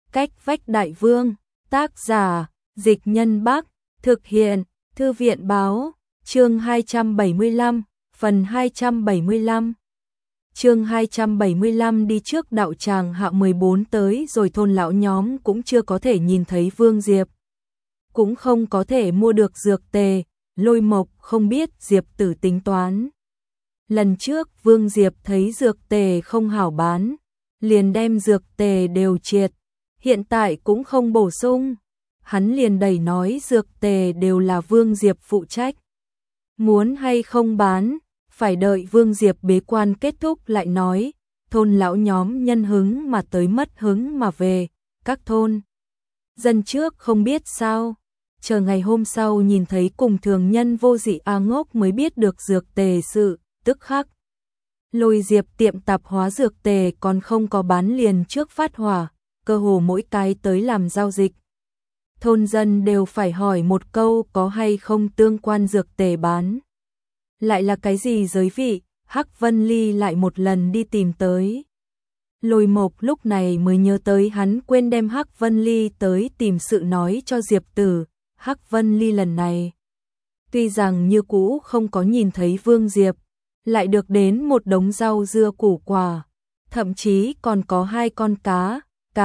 Cách vách đại vương, tác giả, Dịch Nhân Bắc, thực hiện, Thư viện báo, chương 275, phần 275. Chương 275 đi trước đạo tràng hạ 14 tới rồi thôn lão nhóm cũng chưa có thể nhìn thấy Vương Diệp. Cũng không có thể mua được dược tề, Lôi Mộc không biết Diệp Tử tính toán. Lần trước Vương Diệp thấy dược tề không hảo bán, liền đem dược tề đều triệt, hiện tại cũng không bổ sung. Hắn liền đẩy nói dược tề đều là Vương Diệp phụ trách. Muốn hay không bán, phải đợi Vương Diệp bế quan kết thúc lại nói, thôn lão nhóm nhân hứng mà tới mất hứng mà về, các thôn dân trước không biết sao, chờ ngày hôm sau nhìn thấy cùng thường nhân vô dị A Ngốc mới biết được dược tề sự, tức khắc. Lôi Diệp tiệm tạp hóa dược tề còn không có bán liền trước phát hỏa, cơ hồ mỗi cái tới làm giao dịch. Thôn dân đều phải hỏi một câu có hay không tương quan dược tề bán. Lại là cái gì giới vị, Hắc Vân Ly lại một lần đi tìm tới. Lôi Mộc lúc này mới nhớ tới hắn quên đem Hắc Vân Ly tới tìm sự nói cho Diệp Tử. Hắc Vân Ly lần này, tuy rằng như cũ không có nhìn thấy Vương Diệp, lại được đến một đống rau dưa củ quả, thậm chí còn có 2 con cá,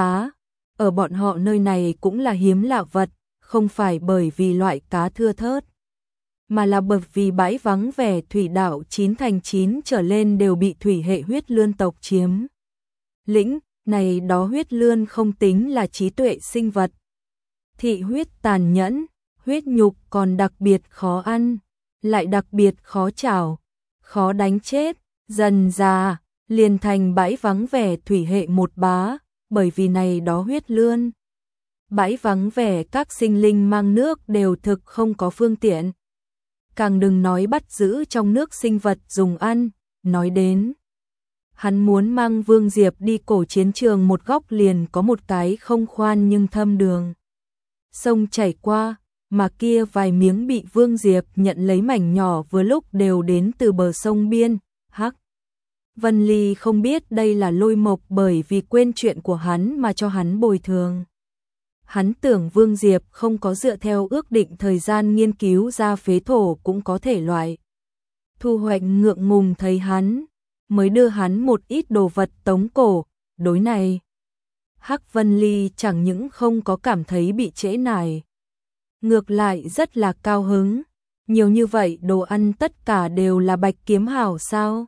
ở bọn họ nơi này cũng là hiếm lạ vật, không phải bởi vì loại cá thưa thớt, mà là bởi vì bãi vắng vẻ thủy đảo 9 thành 9 trở lên đều bị thủy hệ huyết lươn tộc chiếm lĩnh, này đó huyết lươn không tính là trí tuệ sinh vật. Thị huyết tàn nhẫn, huyết nhục còn đặc biệt khó ăn, lại đặc biệt khó chảo, khó đánh chết, dần già liền thành bãi vắng vẻ thủy hệ một bá, bởi vì này đó huyết lươn. Bãi vắng vẻ các sinh linh mang nước đều thực không có phương tiện. Càng đừng nói bắt giữ trong nước sinh vật dùng ăn, nói đến. Hắn muốn mang Vương Diệp đi cổ chiến trường một góc liền có một cái không khoan nhưng thâm đường. Sông chảy qua, mà kia vài miếng bị Vương Diệp nhận lấy mảnh nhỏ vừa lúc đều đến từ bờ sông biên, Hắc Vân Ly không biết đây là Lôi Mộc bởi vì quên chuyện của hắn mà cho hắn bồi thường. Hắn tưởng Vương Diệp không có dựa theo ước định thời gian nghiên cứu ra phế thổ cũng có thể loại. Thu hoạch ngượng ngùng thấy hắn, mới đưa hắn một ít đồ vật tống cổ, đối này. Hắc Vân Ly chẳng những không có cảm thấy bị trễ nải, ngược lại rất là cao hứng, nhiều như vậy đồ ăn tất cả đều là bạch kiếm hảo sao.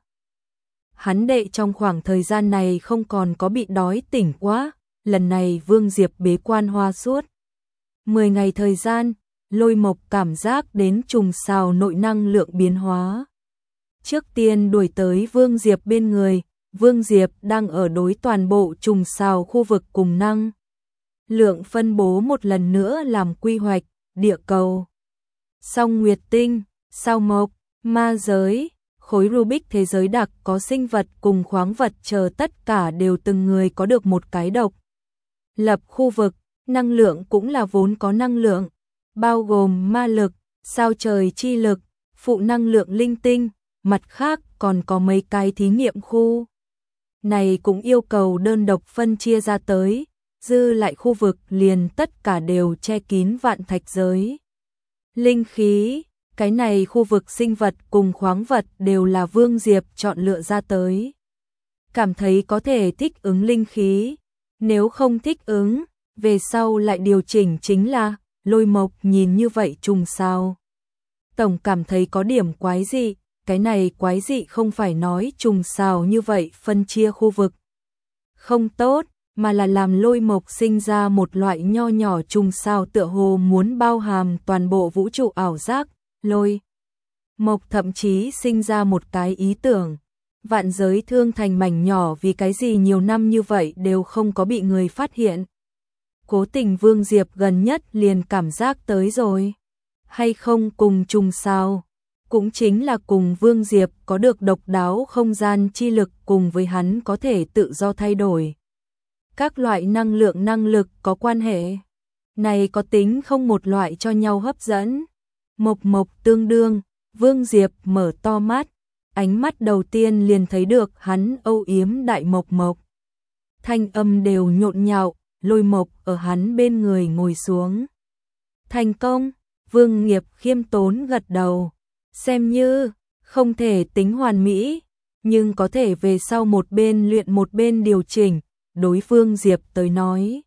Hắn đệ trong khoảng thời gian này không còn có bị đói tỉnh quá, lần này Vương Diệp bế quan hoa suốt 10 ngày thời gian, Lôi Mộc cảm giác đến trùng xào nội năng lượng biến hóa. Trước tiên đuổi tới Vương Diệp bên người, Vương Diệp đang ở đối toàn bộ trùng xào khu vực cùng năng lượng phân bố một lần nữa làm quy hoạch, địa cầu, song nguyệt tinh, sao mộc, ma giới, khối Rubik thế giới đặc có sinh vật cùng khoáng vật chờ tất cả đều từng người có được một cái độc lập khu vực, năng lượng cũng là vốn có năng lượng, bao gồm ma lực, sao trời chi lực, phụ năng lượng linh tinh, mặt khác còn có mấy cái thí nghiệm khu. Này cũng yêu cầu đơn độc phân chia ra tới, dư lại khu vực liền tất cả đều che kín vạn thạch giới. Linh khí, cái này khu vực sinh vật cùng khoáng vật đều là Vương Diệp chọn lựa ra tới. Cảm thấy có thể thích ứng linh khí, nếu không thích ứng, về sau lại điều chỉnh chính là. Lôi Mộc nhìn như vậy trùng sao. Tổng cảm thấy có điểm quái dị, cái này quái dị không phải nói trùng sao như vậy phân chia khu vực không tốt, mà là làm Lôi Mộc sinh ra một loại nho nhỏ trùng sao tựa hồ muốn bao hàm toàn bộ vũ trụ ảo giác. Lôi Mộc thậm chí sinh ra một cái ý tưởng, vạn giới thương thành mảnh nhỏ vì cái gì nhiều năm như vậy đều không có bị người phát hiện. Cố tình Vương Diệp gần nhất liền cảm giác tới rồi, hay không cùng trùng sao, cũng chính là cùng Vương Diệp có được độc đáo không gian chi lực cùng với hắn có thể tự do thay đổi. Các loại năng lực có quan hệ, này có tính không một loại cho nhau hấp dẫn. Mộc Mộc tương đương, Vương Diệp mở to mắt, ánh mắt đầu tiên liền thấy được hắn âu yếm đại Mộc Mộc. Thanh âm đều nhộn nhạo, Lôi Mộc ở hắn bên người ngồi xuống. Thành công, Vương Nghiệp khiêm tốn gật đầu. Xem như, không thể tính hoàn mỹ, nhưng có thể về sau một bên luyện một bên điều chỉnh, đối Vương Diệp tới nói.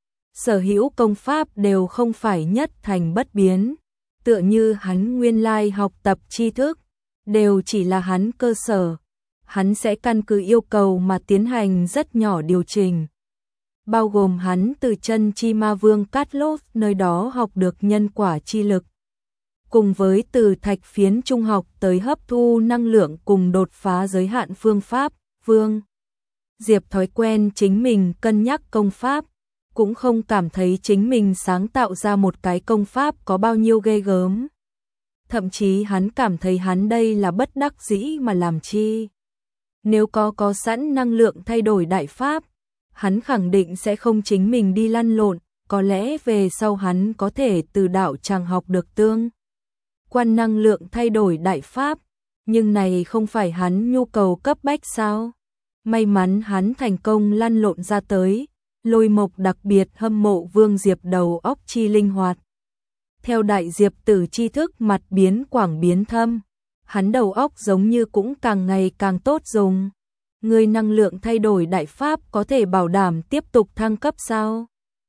Sở hữu công pháp đều không phải nhất thành bất biến, tựa như hắn nguyên lai học tập tri thức, đều chỉ là hắn cơ sở. Hắn sẽ căn cứ yêu cầu mà tiến hành rất nhỏ điều chỉnh. Bao gồm hắn từ chân chi ma vương Cát Lốt nơi đó học được nhân quả chi lực. Cùng với từ thạch phiến trung học tới hấp thu năng lượng cùng đột phá giới hạn phương pháp, Vương Diệp thói quen chính mình cân nhắc công pháp, cũng không cảm thấy chính mình sáng tạo ra một cái công pháp có bao nhiêu ghê gớm. Thậm chí hắn cảm thấy hắn đây là bất đắc dĩ mà làm chi. Nếu có sẵn năng lượng thay đổi đại pháp, hắn khẳng định sẽ không chính mình đi lăn lộn, có lẽ về sau hắn có thể từ đạo tràng học được tương quan năng lượng thay đổi đại pháp, nhưng này không phải hắn nhu cầu cấp bách sao? May mắn hắn thành công lăn lộn ra tới, Lôi Mộc đặc biệt hâm mộ Vương Diệp đầu óc chi linh hoạt. Theo đại diệp tử tri thức mặt biến quảng biến thâm, hắn đầu óc giống như cũng càng ngày càng tốt dùng. Người năng lượng thay đổi đại pháp có thể bảo đảm tiếp tục thăng cấp sao?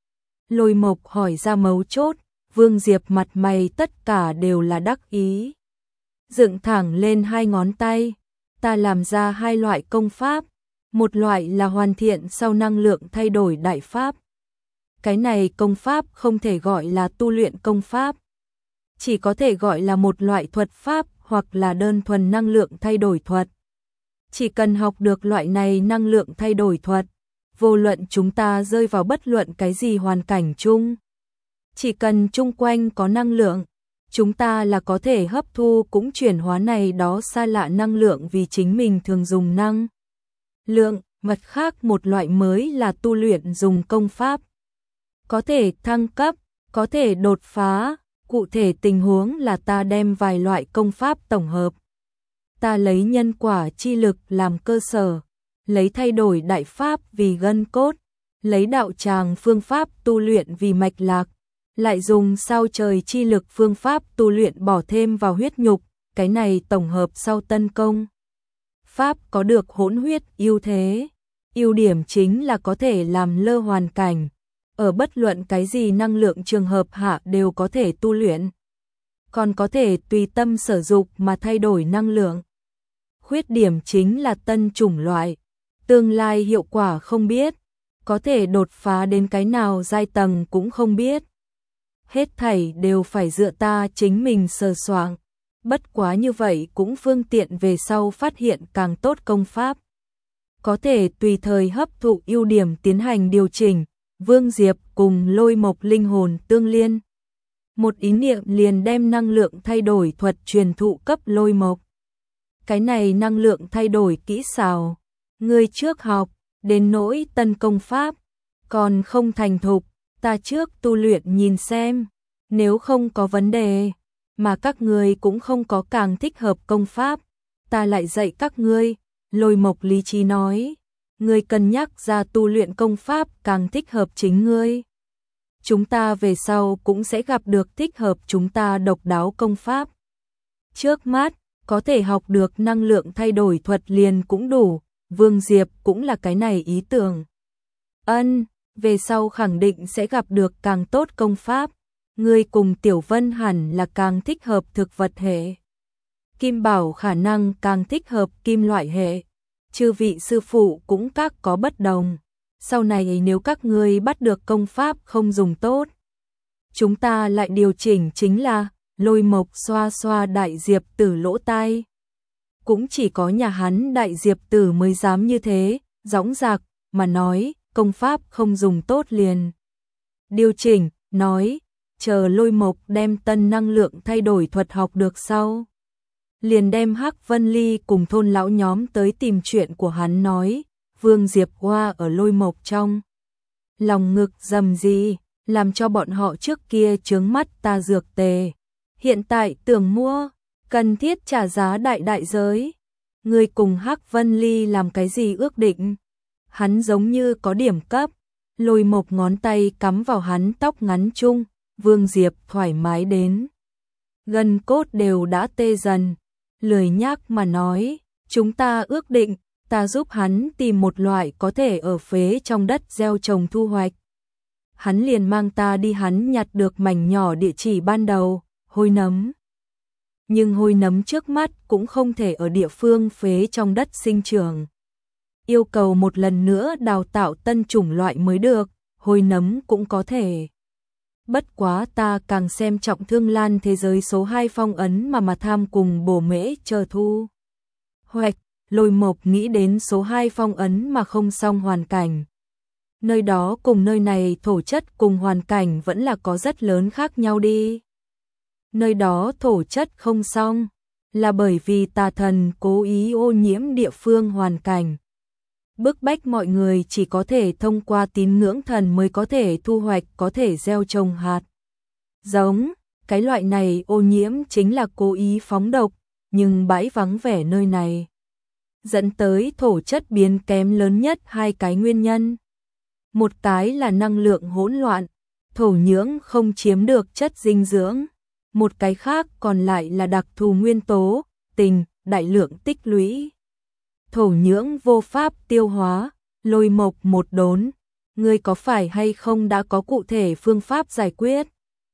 Lôi Mộc hỏi ra mấu chốt, Vương Diệp mặt mày tất cả đều là đắc ý. Dựng thẳng lên hai ngón tay, ta làm ra hai loại công pháp, một loại là hoàn thiện sau năng lượng thay đổi đại pháp. Cái này công pháp không thể gọi là tu luyện công pháp, chỉ có thể gọi là một loại thuật pháp hoặc là đơn thuần năng lượng thay đổi thuật. Chỉ cần học được loại này năng lượng thay đổi thuật, vô luận chúng ta rơi vào bất luận cái gì hoàn cảnh chung, chỉ cần chung quanh có năng lượng, chúng ta là có thể hấp thu cũng chuyển hóa này đó xa lạ năng lượng vì chính mình thường dùng năng lượng. Mặt khác một loại mới là tu luyện dùng công pháp, có thể thăng cấp, có thể đột phá. Cụ thể tình huống là ta đem vài loại công pháp tổng hợp. Ta lấy nhân quả chi lực làm cơ sở, lấy thay đổi đại pháp vì gân cốt, lấy đạo tràng phương pháp tu luyện vì mạch lạc, lại dùng sao trời chi lực phương pháp tu luyện bỏ thêm vào huyết nhục, cái này tổng hợp sau tân công. Pháp có được hỗn huyết ưu thế, ưu điểm chính là có thể làm lơ hoàn cảnh, ở bất luận cái gì năng lượng trường hợp hạ đều có thể tu luyện, còn có thể tùy tâm sử dụng mà thay đổi năng lượng. Khuyết điểm chính là tân chủng loại, tương lai hiệu quả không biết, có thể đột phá đến cái nào giai tầng cũng không biết. Hết thảy đều phải dựa ta chính mình sờ soạng, bất quá như vậy cũng phương tiện về sau phát hiện càng tốt công pháp. Có thể tùy thời hấp thụ ưu điểm tiến hành điều chỉnh. Vương Diệp cùng Lôi Mộc linh hồn tương liên. Một ý niệm liền đem năng lượng thay đổi thuật truyền thụ cấp Lôi Mộc. Cái này năng lượng thay đổi kỹ xảo, người trước học, đến nỗi tân công pháp, còn không thành thục, ta trước tu luyện nhìn xem, nếu không có vấn đề, mà các ngươi cũng không có càng thích hợp công pháp, ta lại dạy các ngươi. Lôi Mộc lý trí nói. Ngươi cân nhắc ra tu luyện công pháp càng thích hợp chính ngươi. Chúng ta về sau cũng sẽ gặp được thích hợp chúng ta độc đáo công pháp. Trước mắt, có thể học được năng lượng thay đổi thuật liền cũng đủ, Vương Diệp cũng là cái này ý tưởng. Về sau khẳng định sẽ gặp được càng tốt công pháp. Ngươi cùng Tiểu Vân hẳn là càng thích hợp thực vật hệ. Kim Bảo khả năng càng thích hợp kim loại hệ. Chư vị sư phụ cũng các có bất đồng. Sau này nếu các ngươi bắt được công pháp không dùng tốt, chúng ta lại điều chỉnh chính là. Lôi Mộc xoa xoa đại diệp tử lỗ tai. Cũng chỉ có nhà hắn đại diệp tử mới dám như thế, dõng dạc mà nói, công pháp không dùng tốt liền điều chỉnh, nói, chờ Lôi Mộc đem tân năng lượng thay đổi thuật học được sau, liền đem Hắc Vân Ly cùng thôn lão nhóm tới tìm chuyện của hắn nói. Vương Diệp Hoa ở Lôi Mộc trong lòng ngực dầm gì, làm cho bọn họ trước kia chướng mắt ta dược tề, hiện tại tưởng mua, cần thiết trả giá đại giới. Người cùng Hắc Vân Ly làm cái gì ước định? Hắn giống như có điểm cấp, Lôi Mộc ngón tay cắm vào hắn tóc ngắn chung, Vương Diệp thoải mái đến gân cốt đều đã tê dần, lười nhác mà nói, chúng ta ước định, ta giúp hắn tìm một loại có thể ở phế trong đất gieo trồng thu hoạch. Hắn liền mang ta đi, hắn nhặt được mảnh nhỏ địa chỉ ban đầu, hôi nấm. Nhưng hôi nấm trước mắt cũng không thể ở địa phương phế trong đất sinh trưởng. Yêu cầu một lần nữa đào tạo tân chủng loại mới được, hôi nấm cũng có thể. Bất quá ta càng xem trọng Thương Lan thế giới số 2 phong ấn mà tham cùng bổ mễ chờ thu hoạch. Lôi Mộc nghĩ đến số 2 phong ấn mà không xong hoàn cảnh. Nơi đó cùng nơi này thổ chất cùng hoàn cảnh vẫn là có rất lớn khác nhau đi. Nơi đó thổ chất không xong, là bởi vì tà thần cố ý ô nhiễm địa phương hoàn cảnh. Bức bách mọi người chỉ có thể thông qua tín ngưỡng thần mới có thể thu hoạch, có thể gieo trồng hạt giống. Cái loại này ô nhiễm chính là cố ý phóng độc, nhưng bãi vắng vẻ nơi này dẫn tới thổ chất biến kém lớn nhất hai cái nguyên nhân. Một cái là năng lượng hỗn loạn, thổ nhưỡng không chiếm được chất dinh dưỡng. Một cái khác còn lại là đặc thù nguyên tố, tình, đại lượng tích lũy. Thổ nhưỡng vô pháp tiêu hóa. Lôi Mộc một đốn, ngươi có phải hay không đã có cụ thể phương pháp giải quyết?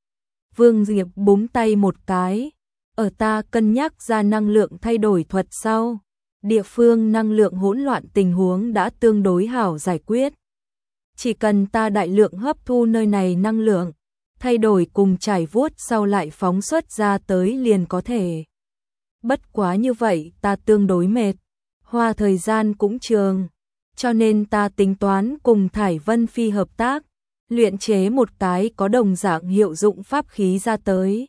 Vương Diệp búng tay một cái, ở ta cân nhắc ra năng lượng thay đổi thuật sau. Địa phương năng lượng hỗn loạn tình huống đã tương đối hảo giải quyết. Chỉ cần ta đại lượng hấp thu nơi này năng lượng, thay đổi cùng trải vuốt sau lại phóng xuất ra tới liền có thể. Bất quá như vậy ta tương đối mệt, hoa thời gian cũng trường, cho nên ta tính toán cùng Thải Vân Phi hợp tác, luyện chế một cái có đồng dạng hiệu dụng pháp khí ra tới.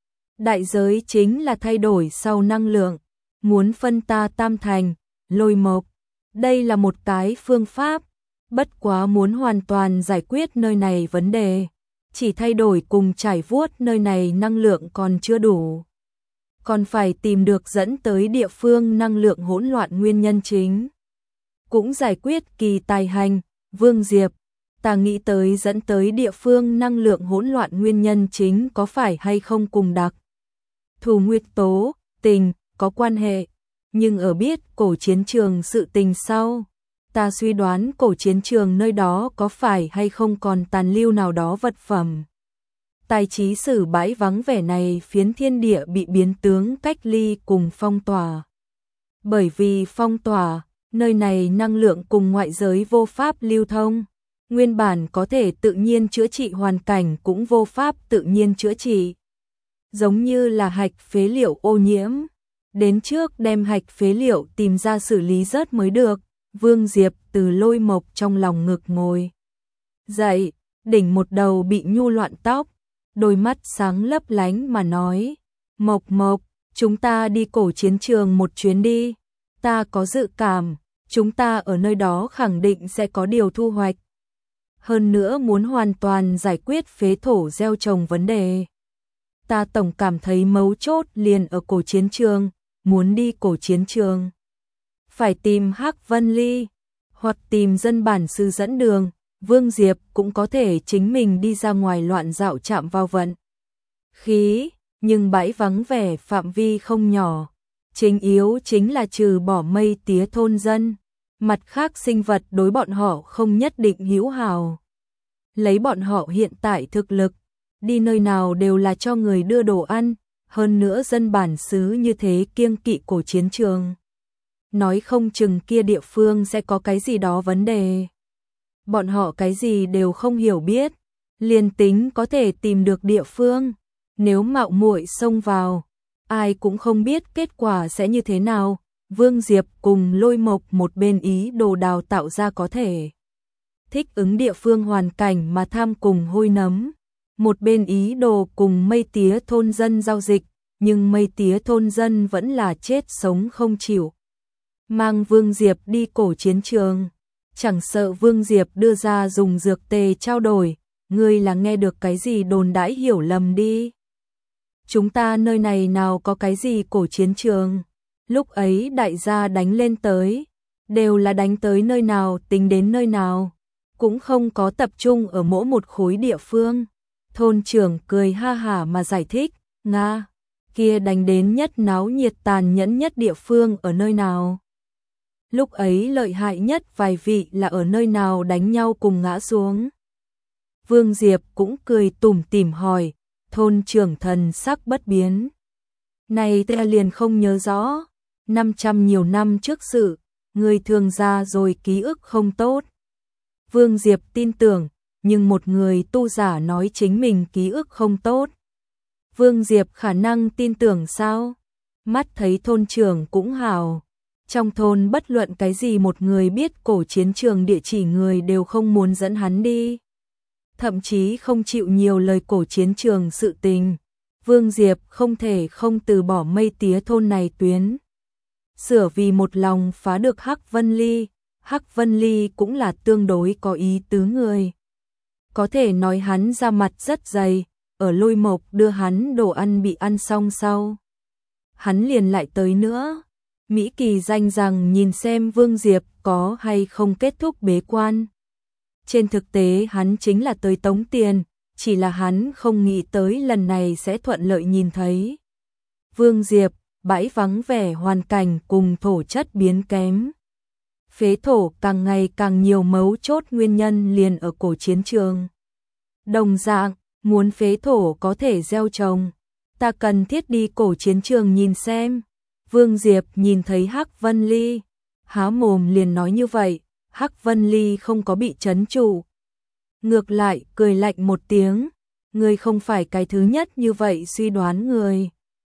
Đại giới chính là thay đổi sau năng lượng, muốn phân ta tam thành. Lôi Mộc, đây là một cái phương pháp, bất quá muốn hoàn toàn giải quyết nơi này vấn đề, chỉ thay đổi cùng trải vuốt nơi này năng lượng còn chưa đủ. Còn phải tìm được dẫn tới địa phương năng lượng hỗn loạn nguyên nhân chính. Cũng giải quyết kỳ tài hành. Vương Diệp, ta nghĩ tới dẫn tới địa phương năng lượng hỗn loạn nguyên nhân chính có phải hay không cùng đặc thù nguyệt tố, tình, có quan hệ. Nhưng ở biết cổ chiến trường sự tình sau, ta suy đoán cổ chiến trường nơi đó có phải hay không còn tàn lưu nào đó vật phẩm. Tài trí sử bãi vắng vẻ này phiến thiên địa bị biến tướng cách ly cùng phong tỏa. Bởi vì phong tỏa, nơi này năng lượng cùng ngoại giới vô pháp lưu thông. Nguyên bản có thể tự nhiên chữa trị hoàn cảnh cũng vô pháp tự nhiên chữa trị. Giống như là hạch phế liệu ô nhiễm. Đến trước đem hạch phế liệu tìm ra xử lý rớt mới được. Vương Diệp từ Lôi Mộc trong lòng ngực ngồi dậy, đỉnh một đầu bị nhu loạn tóc, đôi mắt sáng lấp lánh mà nói, Mộc Mộc, chúng ta đi cổ chiến trường một chuyến đi, ta có dự cảm, chúng ta ở nơi đó khẳng định sẽ có điều thu hoạch. Hơn nữa muốn hoàn toàn giải quyết phế thổ gieo trồng vấn đề. Ta tổng cảm thấy mấu chốt liền ở cổ chiến trường, muốn đi cổ chiến trường. Phải tìm Hắc Vân Ly, hoặc tìm dân bản sư dẫn đường. Vương Diệp cũng có thể chính mình đi ra ngoài loạn dạo chạm vào vận khí, nhưng bãi vắng vẻ phạm vi không nhỏ. Chính yếu chính là trừ bỏ mây tía thôn dân, mặt khác sinh vật đối bọn họ không nhất định hữu hảo. Lấy bọn họ hiện tại thực lực, đi nơi nào đều là cho người đưa đồ ăn, hơn nữa dân bản xứ như thế kiêng kỵ cổ chiến trường. Nói không chừng kia địa phương sẽ có cái gì đó vấn đề. Bọn họ cái gì đều không hiểu biết, liền tính có thể tìm được địa phương, nếu mạo muội xông vào, ai cũng không biết kết quả sẽ như thế nào. Vương Diệp cùng Lôi Mộc một bên ý đồ đào tạo ra có thể thích ứng địa phương hoàn cảnh mà tham cùng hôi nấm, một bên ý đồ cùng mây tía thôn dân giao dịch, nhưng mây tía thôn dân vẫn là chết sống không chịu. Mang Vương Diệp đi cổ chiến trường, chẳng sợ Vương Diệp đưa ra dùng dược tề trao đổi, ngươi là nghe được cái gì đồn đãi hiểu lầm đi. Chúng ta nơi này nào có cái gì cổ chiến trường, lúc ấy đại gia đánh lên tới, đều là đánh tới nơi nào tính đến nơi nào. cũng không có tập trung ở mỗi một khối địa phương. Thôn trưởng cười ha hả mà giải thích, Nga, kia đánh đến nhất náo nhiệt tàn nhẫn nhất địa phương ở nơi nào? Lúc ấy lợi hại nhất vài vị là ở nơi nào đánh nhau cùng ngã xuống? Vương Diệp cũng cười tủm tỉm hỏi, thôn trưởng thần sắc bất biến. Này ta liền không nhớ rõ, 500 nhiều năm trước sự, người thường ra rồi ký ức không tốt. Vương Diệp tin tưởng, nhưng một người tu giả nói chính mình ký ức không tốt. Vương Diệp khả năng tin tưởng sao? Mắt thấy thôn trưởng cũng hào. Trong thôn bất luận cái gì một người biết cổ chiến trường địa chỉ người đều không muốn dẫn hắn đi. Thậm chí không chịu nhiều lời cổ chiến trường sự tình. Vương Diệp không thể không từ bỏ Mây Tía thôn này tuyến. Sửa vì một lòng phá được Hắc Vân Ly. Hắc Vân Ly cũng là tương đối có ý tứ người. Có thể nói hắn ra mặt rất dày, ở Lôi Mộc đưa hắn đồ ăn bị ăn xong sau. Hắn liền lại tới nữa. Mỹ Kỳ danh rằng nhìn xem Vương Diệp có hay không kết thúc bế quan. Trên thực tế hắn chính là tới tống tiền, chỉ là hắn không nghĩ tới lần này sẽ thuận lợi nhìn thấy. Vương Diệp, bãi vắng vẻ hoàn cảnh cùng thổ chất biến kém. Phế thổ càng ngày càng nhiều mấu chốt nguyên nhân liền ở cổ chiến trường. Đồng dạng, muốn phế thổ có thể gieo trồng, ta cần thiết đi cổ chiến trường nhìn xem. Vương Diệp nhìn thấy Hắc Vân Ly, há mồm liền nói như vậy, Hắc Vân Ly không có bị trấn trụ. Ngược lại, cười lạnh một tiếng, người không phải cái thứ nhất như vậy suy đoán người.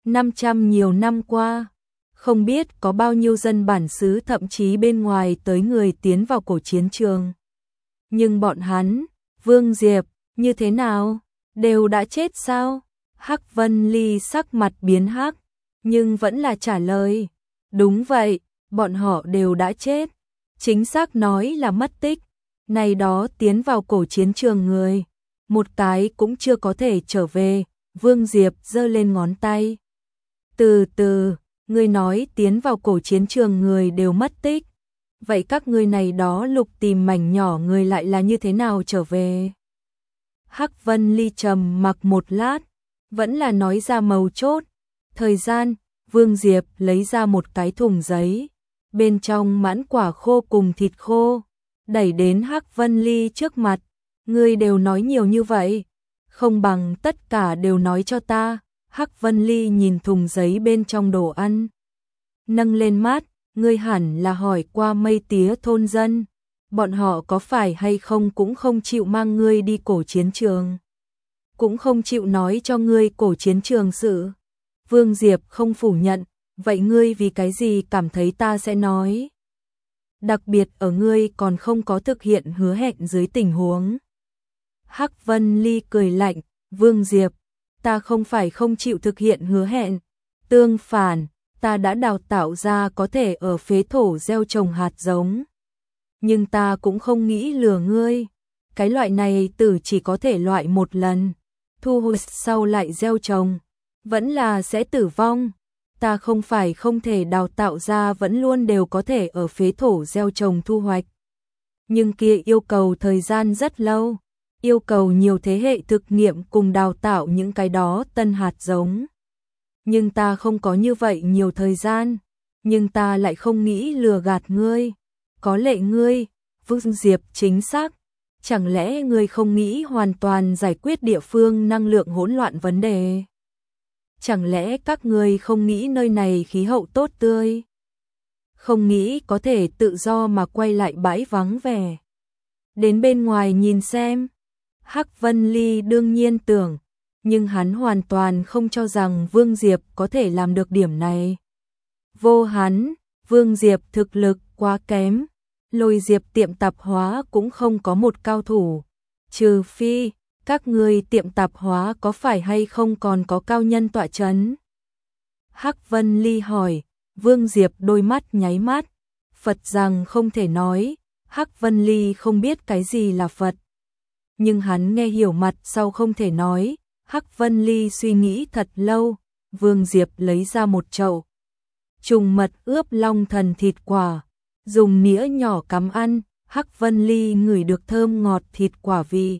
500 nhiều năm qua, không biết có bao nhiêu dân bản xứ thậm chí bên ngoài tới người tiến vào cổ chiến trường. Nhưng bọn hắn, Vương Diệp, như thế nào? Đều đã chết sao? Hắc Vân Ly sắc mặt biến hắc, nhưng vẫn là trả lời. Đúng vậy, bọn họ đều đã chết. Chính xác nói là mất tích. Này đó tiến vào cổ chiến trường người, một cái cũng chưa có thể trở về. Vương Diệp giơ lên ngón tay. Từ từ, ngươi nói tiến vào cổ chiến trường người đều mất tích. Vậy các ngươi này đó lục tìm mảnh nhỏ người lại là như thế nào trở về? Hắc Vân Ly trầm mặc một lát, vẫn là nói ra mấu chốt. Thời gian, Vương Diệp lấy ra một cái thùng giấy, bên trong mãn quả khô cùng thịt khô, đẩy đến Hắc Vân Ly trước mặt. Ngươi đều nói nhiều như vậy, không bằng tất cả đều nói cho ta. Hắc Vân Ly nhìn thùng giấy bên trong đồ ăn, nâng lên mắt, ngươi hẳn là hỏi qua Mây Tía thôn dân, bọn họ có phải hay không cũng không chịu mang ngươi đi cổ chiến trường, cũng không chịu nói cho ngươi cổ chiến trường sự. Vương Diệp không phủ nhận, vậy ngươi vì cái gì cảm thấy ta sẽ nói? Đặc biệt ở ngươi còn không có thực hiện hứa hẹn dưới tình huống. Hắc Vân Ly cười lạnh, Vương Diệp, ta không phải không chịu thực hiện hứa hẹn, tương phản, ta đã đào tạo ra có thể ở phế thổ gieo trồng hạt giống. Nhưng ta cũng không nghĩ lừa ngươi, cái loại này tử chỉ có thể loại một lần, thu hồi sau lại gieo trồng, vẫn là sẽ tử vong. Ta không phải không thể đào tạo ra vẫn luôn đều có thể ở phế thổ gieo trồng thu hoạch. Nhưng kia yêu cầu thời gian rất lâu, yêu cầu nhiều thế hệ thực nghiệm cùng đào tạo những cái đó tân hạt giống. Nhưng ta không có như vậy nhiều thời gian, nhưng ta lại không nghĩ lừa gạt ngươi. Có lẽ ngươi, Vương Diệp chính xác, chẳng lẽ ngươi không nghĩ hoàn toàn giải quyết địa phương năng lượng hỗn loạn vấn đề? Chẳng lẽ các ngươi không nghĩ nơi này khí hậu tốt tươi? Không nghĩ có thể tự do mà quay lại bãi vắng vẻ. Đến bên ngoài nhìn xem. Hắc Vân Ly đương nhiên tưởng, nhưng hắn hoàn toàn không cho rằng Vương Diệp có thể làm được điểm này. Vô hắn, Vương Diệp thực lực quá kém, Lôi Diệp tiệm tạp hóa cũng không có một cao thủ, trừ phi các ngươi tiệm tạp hóa có phải hay không còn có cao nhân tọa chấn? Hắc Vân Ly hỏi, Vương Diệp đôi mắt nháy mắt, Phật rằng không thể nói, Hắc Vân Ly không biết cái gì là Phật. Nhưng hắn nghe hiểu mặt sau không thể nói, Hắc Vân Ly suy nghĩ thật lâu, Vương Diệp lấy ra một chậu trùng mật ướp long thần thịt quả, dùng nĩa nhỏ cắm ăn, Hắc Vân Ly ngửi được thơm ngọt thịt quả vị.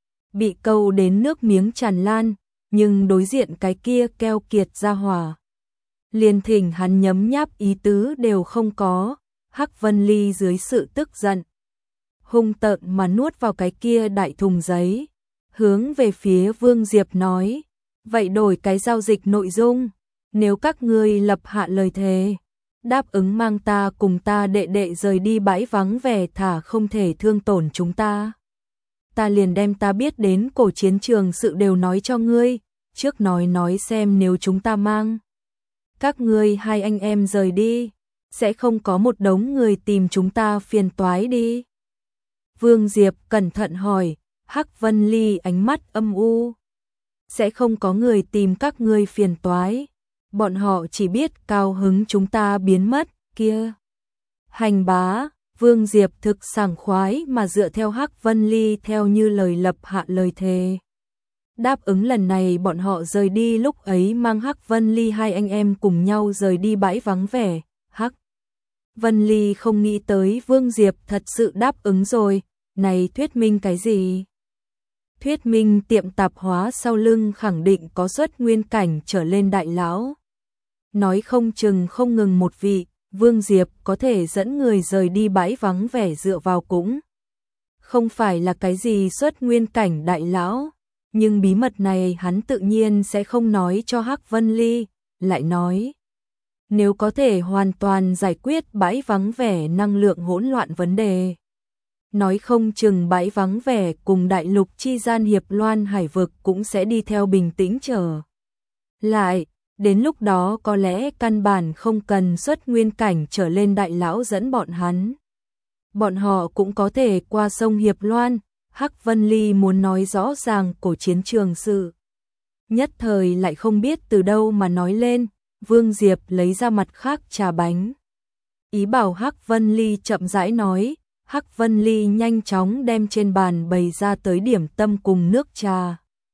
Bị câu đến nước miếng tràn lan, nhưng đối diện cái kia keo kiệt ra hỏa. Liền thỉnh hắn nhấm nháp ý tứ đều không có. Hắc Vân Ly dưới sự tức giận, hung tợn mà nuốt vào cái kia đại thùng giấy, hướng về phía Vương Diệp nói, vậy đổi cái giao dịch nội dung, nếu các ngươi lập hạ lời thề, đáp ứng mang ta cùng ta đệ đệ rời đi bãi vắng vẻ thả không thể thương tổn chúng ta. Ta liền đem ta biết đến cổ chiến trường sự đều nói cho ngươi, trước nói xem nếu chúng ta mang các ngươi hai anh em rời đi, sẽ không có một đống người tìm chúng ta phiền toái đi. Vương Diệp cẩn thận hỏi, Hắc Vân Ly ánh mắt âm u. Sẽ không có người tìm các ngươi phiền toái, bọn họ chỉ biết cao hứng chúng ta biến mất, kia. Hành bá, Vương Diệp thực sảng khoái mà dựa theo Hắc Vân Ly theo như lời lập hạ lời thề. Đáp ứng lần này bọn họ rời đi, lúc ấy mang Hắc Vân Ly hai anh em cùng nhau rời đi bãi vắng vẻ. Hắc Vân Ly không nghĩ tới Vương Diệp thật sự đáp ứng rồi, này thuyết minh cái gì? Thuyết minh tiệm tạp hóa sau lưng khẳng định có xuất nguyên cảnh trở lên đại lão. Nói không chừng không ngừng một vị, Vương Diệp có thể dẫn người rời đi bãi vắng vẻ dựa vào cũng không phải là cái gì xuất nguyên cảnh đại lão, nhưng bí mật này hắn tự nhiên sẽ không nói cho Hắc Vân Ly, lại nói nếu có thể hoàn toàn giải quyết bãi vắng vẻ năng lượng hỗn loạn vấn đề, nói không chừng bãi vắng vẻ cùng đại lục chi gian hiệp loan hải vực cũng sẽ đi theo bình tĩnh trở lại. Đến lúc đó có lẽ căn bản không cần xuất nguyên cảnh trở lên đại lão dẫn bọn hắn. Bọn họ cũng có thể qua sông Hiệp Loan. Hắc Vân Ly muốn nói rõ ràng cổ chiến trường sự. Nhất thời lại không biết từ đâu mà nói lên. Vương Diệp lấy ra mặt khác trà bánh. Ý bảo Hắc Vân Ly chậm rãi nói. Hắc Vân Ly nhanh chóng đem trên bàn bày ra tới điểm tâm cùng nước trà.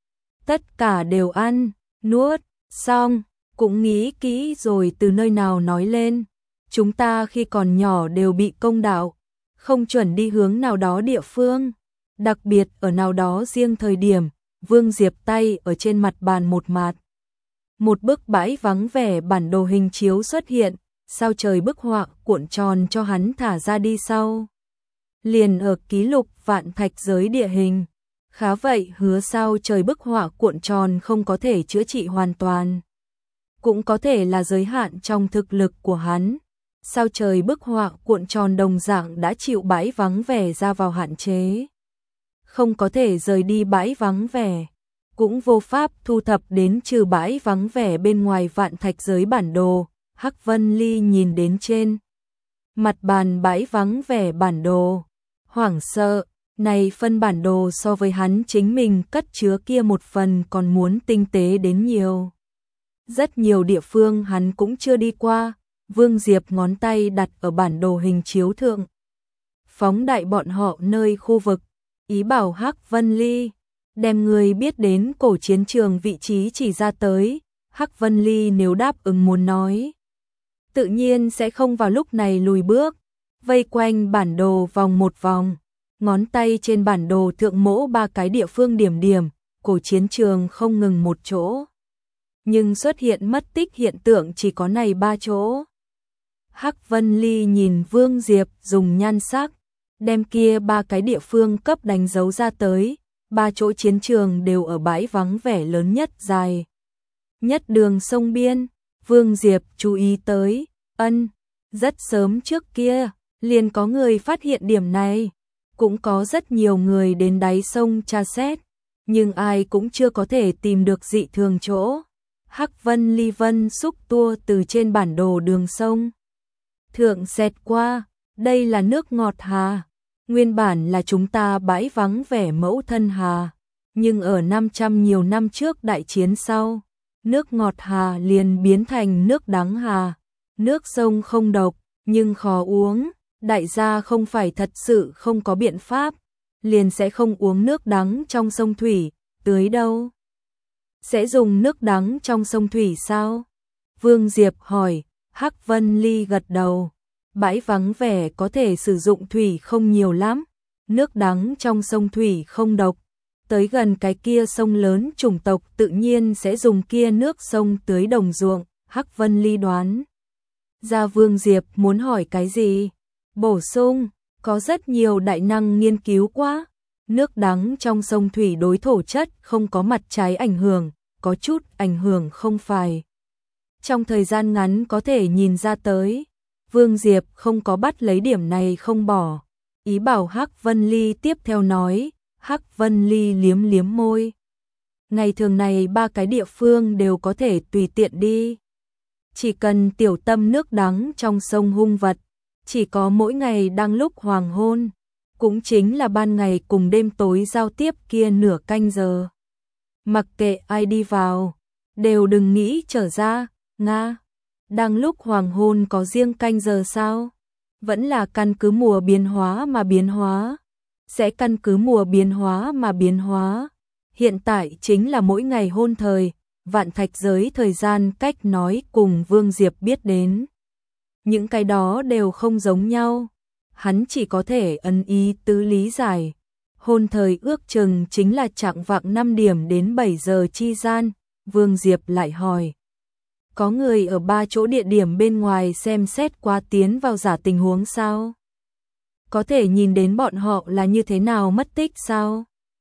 Tất cả đều ăn, nuốt, xong. Cũng nghĩ kỹ rồi từ nơi nào nói lên. Chúng ta khi còn nhỏ đều bị công đạo, không chuẩn đi hướng nào đó địa phương. Đặc biệt ở nào đó riêng thời điểm, Vương Diệp tay ở trên mặt bàn một mạt. Một bức bãi vắng vẻ bản đồ hình chiếu xuất hiện, sao trời bức họa cuộn tròn cho hắn thả ra đi sau. Liền ở ký lục vạn thạch giới địa hình. Khá vậy hứa sao trời bức họa cuộn tròn không có thể chữa trị hoàn toàn. Cũng có thể là giới hạn trong thực lực của hắn. Sao trời bức họa cuộn tròn đồng dạng đã chịu bãi vắng vẻ ra vào hạn chế. Không có thể rời đi bãi vắng vẻ. Cũng vô pháp thu thập đến trừ bãi vắng vẻ bên ngoài vạn thạch giới bản đồ. Hắc Vân Ly nhìn đến trên mặt bàn bãi vắng vẻ bản đồ. Hoảng sợ, này phân bản đồ so với hắn chính mình cất chứa kia một phần còn muốn tinh tế đến nhiều. Rất nhiều địa phương hắn cũng chưa đi qua, Vương Diệp ngón tay đặt ở bản đồ hình chiếu thượng. Phóng đại bọn họ nơi khu vực, ý bảo Hắc Vân Ly, đem người biết đến cổ chiến trường vị trí chỉ ra tới. Hắc Vân Ly nếu đáp ứng muốn nói, tự nhiên sẽ không vào lúc này lùi bước, vây quanh bản đồ vòng một vòng, ngón tay trên bản đồ thượng mỗ ba cái địa phương điểm điểm, cổ chiến trường không ngừng một chỗ. Nhưng xuất hiện mất tích hiện tượng chỉ có này ba chỗ. Hắc Vân Ly nhìn Vương Diệp dùng nhan sắc, đem kia ba cái địa phương cấp đánh dấu ra tới, ba chỗ chiến trường đều ở bãi vắng vẻ lớn nhất dài nhất đường sông biên. Vương Diệp chú ý tới, rất sớm trước kia, liền có người phát hiện điểm này, cũng có rất nhiều người đến đáy sông tra xét, nhưng ai cũng chưa có thể tìm được dị thường chỗ. Hắc Vân Ly vân xúc tua từ trên bản đồ đường sông thượng xẹt qua, đây là nước ngọt hà, nguyên bản là chúng ta bãi vắng vẻ mẫu thân hà, nhưng ở 500 nhiều năm trước đại chiến sau, nước ngọt hà liền biến thành nước đắng hà, nước sông không độc, nhưng khó uống, đại gia không phải thật sự không có biện pháp, liền sẽ không uống nước đắng trong sông thủy, tưới đâu. Sẽ dùng nước đắng trong sông thủy sao? Vương Diệp hỏi. Hắc Vân Ly gật đầu. bãi vắng vẻ có thể sử dụng thủy không nhiều lắm, nước đắng trong sông thủy không độc. Tới gần cái kia sông lớn chủng tộc tự nhiên sẽ dùng kia nước sông tưới đồng ruộng, Hắc Vân Ly đoán. Ra Vương Diệp muốn hỏi cái gì? Bổ sung, có rất nhiều đại năng nghiên cứu quá. Nước đắng trong sông thủy đối thổ chất không có mặt trái ảnh hưởng, có chút ảnh hưởng không phải. Trong thời gian ngắn có thể nhìn ra tới, Vương Diệp không có bắt lấy điểm này không bỏ. Ý bảo Hắc Vân Ly tiếp theo nói, Hắc Vân Ly liếm liếm môi. Ngày thường này ba cái địa phương đều có thể tùy tiện đi. Chỉ cần tiểu tâm nước đắng trong sông hung vật, chỉ có mỗi ngày đang lúc hoàng hôn, cũng chính là ban ngày cùng đêm tối giao tiếp kia nửa canh giờ. Mặc kệ ai đi vào, đều đừng nghĩ trở ra, Nga. Đang lúc hoàng hôn có riêng canh giờ sao? Vẫn là căn cứ mùa biến hóa mà biến hóa. Sẽ căn cứ mùa biến hóa mà biến hóa. Hiện tại chính là mỗi ngày hôn thời, vạn thạch giới thời gian cách nói cùng Vương Diệp biết đến. Những cái đó đều không giống nhau. Hắn chỉ có thể ấn ý tứ lý giải. Hôn thời ước chừng chính là chạng vạng 5 điểm đến 7 giờ chi gian. Vương Diệp lại hỏi. Có người ở 3 chỗ địa điểm bên ngoài xem xét qua tiến vào giả tình huống sao? Có thể nhìn đến bọn họ là như thế nào mất tích sao?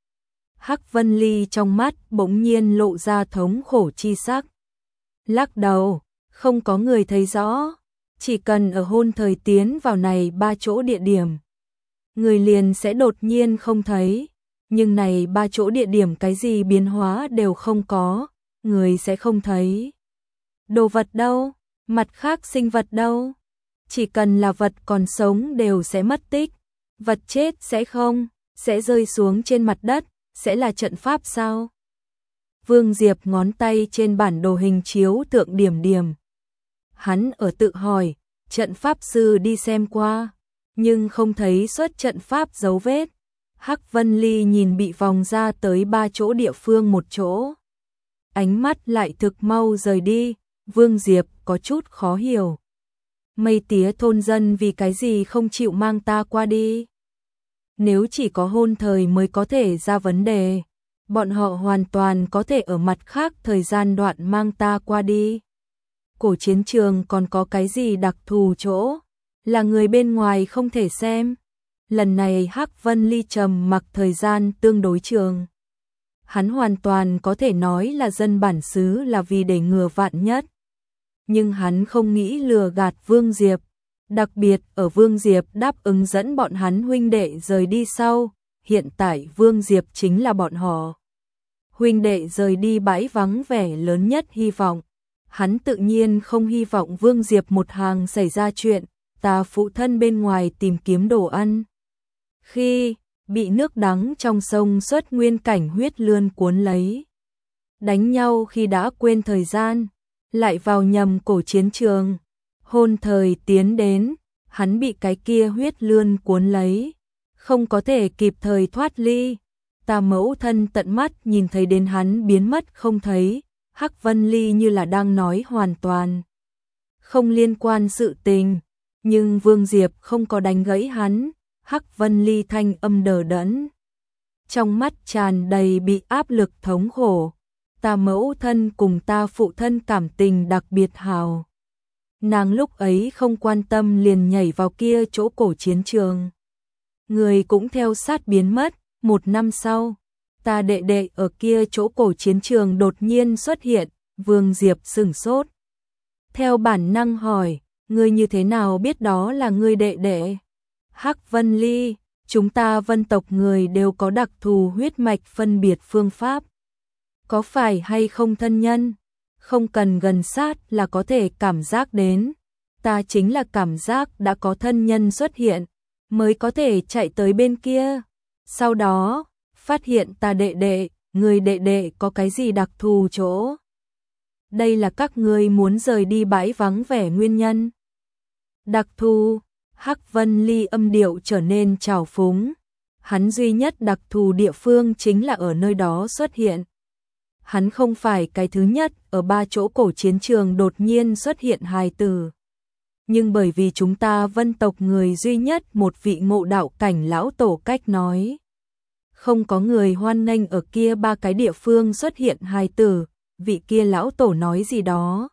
Hắc Vân Ly trong mắt bỗng nhiên lộ ra thống khổ chi sắc. Lắc đầu, không có người thấy rõ. Chỉ cần ở hôn thời tiến vào này 3 chỗ địa điểm, người liền sẽ đột nhiên không thấy. Nhưng này 3 chỗ địa điểm cái gì biến hóa đều không có, người sẽ không thấy. Đồ vật đâu? Mặt khác sinh vật đâu? Chỉ cần là vật còn sống đều sẽ mất tích. Vật chết sẽ không, sẽ rơi xuống trên mặt đất, sẽ là trận pháp sao? Vương Diệp ngón tay trên bản đồ hình chiếu tượng điểm điểm. Hắn ở tự hỏi, trận pháp sư đi xem qua, nhưng không thấy xuất trận pháp dấu vết. Hắc Vân Ly nhìn bị vòng ra tới 3 chỗ địa phương một chỗ. Ánh mắt lại thực mau rời đi, Vương Diệp có chút khó hiểu. Mây tía thôn dân vì cái gì không chịu mang ta qua đi? Nếu chỉ có hôn thời mới có thể ra vấn đề, bọn họ hoàn toàn có thể ở mặt khác thời gian đoạn mang ta qua đi. Cổ chiến trường còn có cái gì đặc thù chỗ, là người bên ngoài không thể xem. Lần này Hắc Vân Ly trầm mặc thời gian tương đối trường. Hắn hoàn toàn có thể nói là dân bản xứ là vì để ngừa vạn nhất. Nhưng hắn không nghĩ lừa gạt Vương Diệp. Đặc biệt ở Vương Diệp đáp ứng dẫn bọn hắn huynh đệ rời đi sau, hiện tại Vương Diệp chính là bọn họ. Huynh đệ rời đi bãi vắng vẻ lớn nhất hy vọng. Hắn tự nhiên không hy vọng Vương Diệp một hàng xảy ra chuyện, ta phụ thân bên ngoài tìm kiếm đồ ăn. Khi bị nước đắng trong sông xuất nguyên cảnh huyết lươn cuốn lấy. Đánh nhau khi đã quên thời gian, lại vào nhầm cổ chiến trường. Hôn thời tiến đến, hắn bị cái kia huyết lươn cuốn lấy, không có thể kịp thời thoát ly. Ta mẫu thân tận mắt nhìn thấy đến hắn biến mất không thấy. Hắc Vân Ly như là đang nói hoàn toàn không liên quan sự tình, nhưng Vương Diệp không có đánh gãy hắn. Hắc Vân Ly thanh âm đờ đẫn, trong mắt tràn đầy bị áp lực thống khổ. Ta mẫu thân cùng ta phụ thân cảm tình đặc biệt hào. Nàng lúc ấy không quan tâm liền nhảy vào kia chỗ cổ chiến trường. Người cũng theo sát biến mất. 1 năm sau, ta đệ đệ ở kia chỗ cổ chiến trường đột nhiên xuất hiện. Vương Diệp sửng sốt. Theo bản năng hỏi, ngươi như thế nào biết đó là ngươi đệ đệ? Hắc Vân Ly, chúng ta Vân tộc người đều có đặc thù huyết mạch phân biệt phương pháp. Có phải hay không thân nhân? Không cần gần sát là có thể cảm giác đến. Ta chính là cảm giác đã có thân nhân xuất hiện, mới có thể chạy tới bên kia. Sau đó, phát hiện ta đệ đệ, người đệ đệ có cái gì đặc thù chỗ. Đây là các ngươi muốn rời đi bãi vắng vẻ nguyên nhân. Đặc thù, Hắc Vân Ly âm điệu trở nên trào phúng. Hắn duy nhất đặc thù địa phương chính là ở nơi đó xuất hiện. Hắn không phải cái thứ nhất ở 3 chỗ cổ chiến trường đột nhiên xuất hiện hài tử. nhưng bởi vì chúng ta Vân tộc người duy nhất một vị ngộ đạo cảnh lão tổ cách nói. Không có người hoan nghênh ở kia ba cái địa phương xuất hiện hài tử, vị kia lão tổ nói gì đó.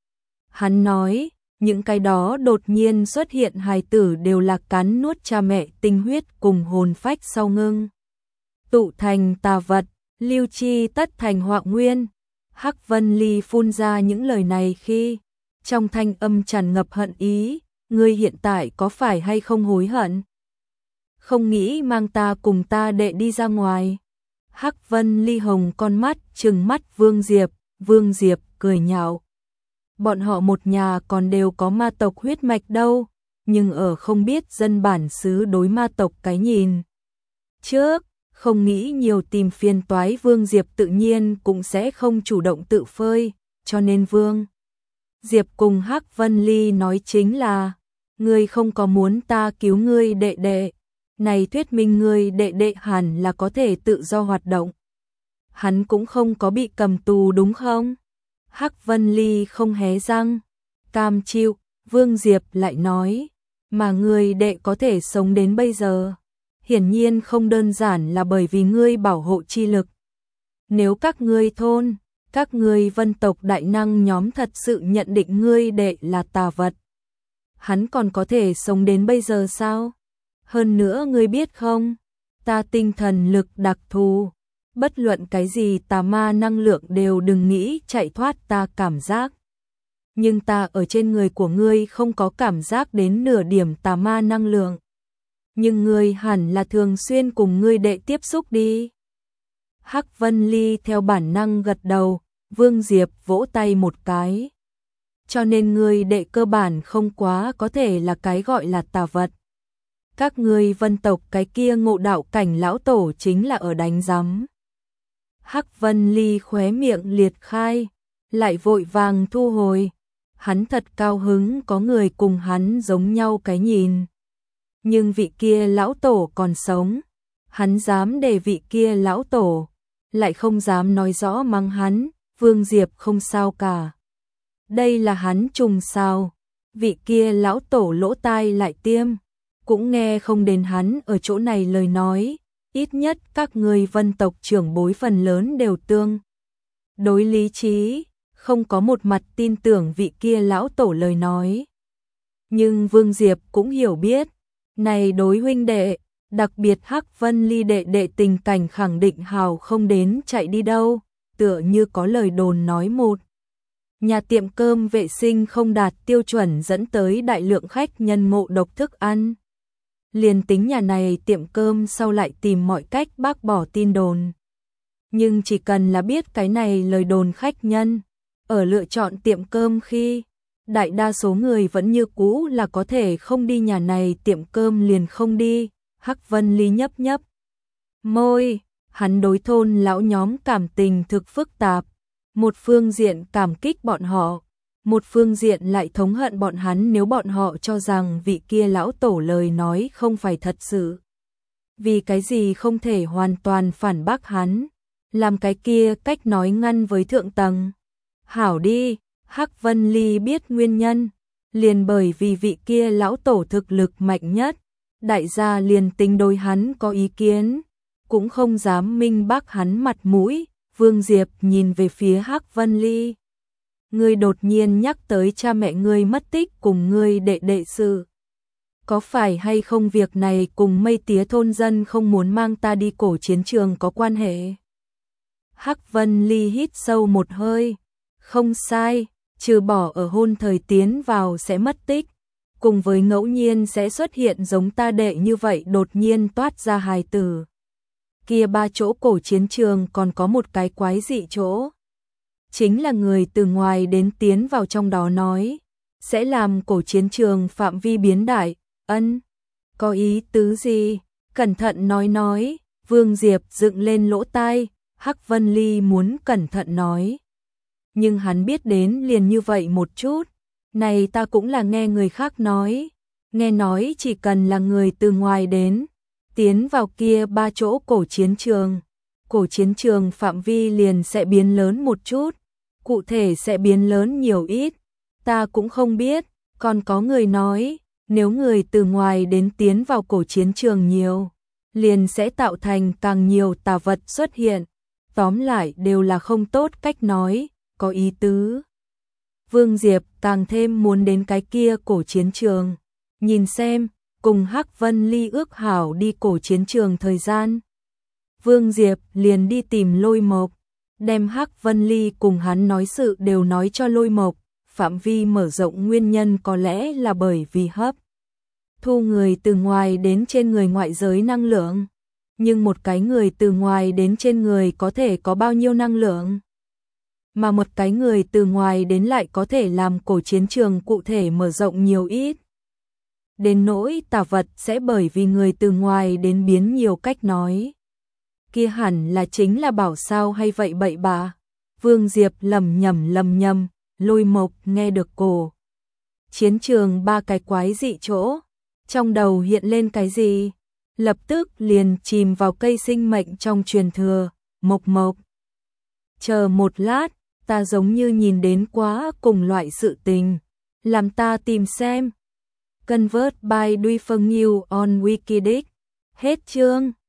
Hắn nói, những cái đó đột nhiên xuất hiện hài tử đều là cắn nuốt cha mẹ tinh huyết cùng hồn phách sau ngưng. Tụ thành tà vật, lưu chi tất thành họa nguyên. Hắc Vân Ly phun ra những lời này khi trong thanh âm tràn ngập hận ý, ngươi hiện tại có phải hay không hối hận? Không nghĩ mang ta cùng ta đệ đi ra ngoài. Hắc Vân Ly hồng con mắt trừng mắt Vương Diệp cười nhạo. Bọn họ một nhà còn đều có ma tộc huyết mạch đâu, nhưng ở không biết dân bản xứ đối ma tộc cái nhìn. Trước, không nghĩ nhiều tìm phiền toái Vương Diệp tự nhiên cũng sẽ không chủ động tự phơi, cho nên Vương Diệp cùng Hắc Vân Ly nói chính là, ngươi không có muốn ta cứu ngươi đệ đệ, này thuyết minh ngươi đệ đệ hẳn là có thể tự do hoạt động. Hắn cũng không có bị cầm tù đúng không? Hắc Vân Ly không hé răng, cam chịu, Vương Diệp lại nói, mà ngươi đệ có thể sống đến bây giờ, hiển nhiên không đơn giản là bởi vì ngươi bảo hộ chi lực. Nếu các ngươi thôn, các ngươi Vân tộc đại năng nhóm thật sự nhận định ngươi đệ là tà vật, hắn còn có thể sống đến bây giờ sao? Hơn nữa ngươi biết không, ta tinh thần lực đặc thù, bất luận cái gì tà ma năng lượng đều đừng nghĩ chạy thoát ta cảm giác. Nhưng ta ở trên người của ngươi không có cảm giác đến nửa điểm tà ma năng lượng. Nhưng ngươi hẳn là thường xuyên cùng ngươi đệ tiếp xúc đi. Hắc Vân Ly theo bản năng gật đầu, Vương Diệp vỗ tay một cái. Cho nên ngươi đệ cơ bản không quá có thể là cái gọi là tà vật. Các ngươi Vân tộc cái kia ngộ đạo cảnh lão tổ chính là ở đánh giám. Hắc Vân Ly khóe miệng liệt khai, lại vội vàng thu hồi. Hắn thật cao hứng có người cùng hắn giống nhau cái nhìn. Nhưng vị kia lão tổ còn sống, hắn dám để vị kia lão tổ, lại không dám nói rõ mắng hắn, Vương Diệp không sao cả. Đây là hắn trùng sao, vị kia lão tổ lỗ tai lại tiêm, cũng nghe không đến hắn ở chỗ này lời nói, ít nhất các người Vân tộc trưởng bối phần lớn đều tương đối lý trí, không có một mặt tin tưởng vị kia lão tổ lời nói. Nhưng Vương Diệp cũng hiểu biết, này đối huynh đệ, đặc biệt Hắc Vân Ly đệ đệ tình cảnh khẳng định hào không đến chạy đi đâu, tựa như có lời đồn nói một. Nhà tiệm cơm vệ sinh không đạt tiêu chuẩn dẫn tới đại lượng khách nhân ngộ độc thức ăn. Liền tính nhà này tiệm cơm sau lại tìm mọi cách bác bỏ tin đồn. Nhưng chỉ cần là biết cái này lời đồn khách nhân, ở lựa chọn tiệm cơm khi, đại đa số người vẫn như cũ là có thể không đi nhà này tiệm cơm liền không đi. Hắc Vân Ly nhấp nhấp môi, hắn đối thôn lão nhóm cảm tình thực phức tạp. Một phương diện cảm kích bọn họ, một phương diện lại thống hận bọn hắn nếu bọn họ cho rằng vị kia lão tổ lời nói không phải thật sự. Vì cái gì không thể hoàn toàn phản bác hắn, làm cái kia cách nói ngăn với thượng tầng. Hảo đi, Hắc Vân Ly biết nguyên nhân, liền bởi vì vị kia lão tổ thực lực mạnh nhất, đại gia liền tính đối hắn có ý kiến, cũng không dám minh bác hắn mặt mũi. Vương Diệp nhìn về phía Hắc Vân Ly. Ngươi đột nhiên nhắc tới cha mẹ ngươi mất tích cùng ngươi đệ đệ sự. Có phải hay không việc này cùng mây tía thôn dân không muốn mang ta đi cổ chiến trường có quan hệ? Hắc Vân Ly hít sâu một hơi. Không sai, trừ bỏ ở hôn thời tiến vào sẽ mất tích. Cùng với ngẫu nhiên sẽ xuất hiện giống ta đệ như vậy đột nhiên toát ra hài tử. Kia ba chỗ cổ chiến trường còn có một cái quái dị chỗ. Chính là người từ ngoài đến tiến vào trong đó nói, sẽ làm cổ chiến trường phạm vi biến đại. Ân, có ý tứ gì? Cẩn thận nói, Vương Diệp dựng lên lỗ tai, Hắc Vân Ly muốn cẩn thận nói. Nhưng hắn biết đến liền như vậy một chút, này ta cũng là nghe người khác nói, nghe nói chỉ cần là người từ ngoài đến, tiến vào kia ba chỗ cổ chiến trường phạm vi liền sẽ biến lớn một chút, cụ thể sẽ biến lớn nhiều ít, ta cũng không biết, Còn có người nói, nếu người từ ngoài đến tiến vào cổ chiến trường nhiều, liền sẽ tạo thành càng nhiều tà vật xuất hiện. Tóm lại đều là không tốt cách nói, có ý tứ. Vương Diệp càng thêm muốn đến cái kia cổ chiến trường, nhìn xem, cùng Hắc Vân Ly ước hảo đi cổ chiến trường thời gian. Vương Diệp liền đi tìm Lôi Mộc, đem Hắc Vân Ly cùng hắn nói sự đều nói cho Lôi Mộc, phạm vi mở rộng nguyên nhân có lẽ là bởi vì hấp thu người từ ngoài đến trên người ngoại giới năng lượng. Nhưng một cái người từ ngoài đến trên người có thể có bao nhiêu năng lượng? Mà một cái người từ ngoài đến lại có thể làm cổ chiến trường cụ thể mở rộng nhiều ít. Đến nỗi tà vật sẽ bởi vì người từ ngoài đến biến nhiều cách nói. Kia hẳn là chính là bảo sao hay vậy bậy bạ. Vương Diệp lầm nhầm, Lôi Mộc nghe được cổ chiến trường ba cái quái dị chỗ, trong đầu hiện lên cái gì? Lập tức liền chìm vào cây sinh mệnh trong truyền thừa, Mộc Mộc. Chờ một lát, ta giống như nhìn đến quá cùng loại sự tình, làm ta tìm xem. Convert by Duy Phương New on Wikidic. Hết chương.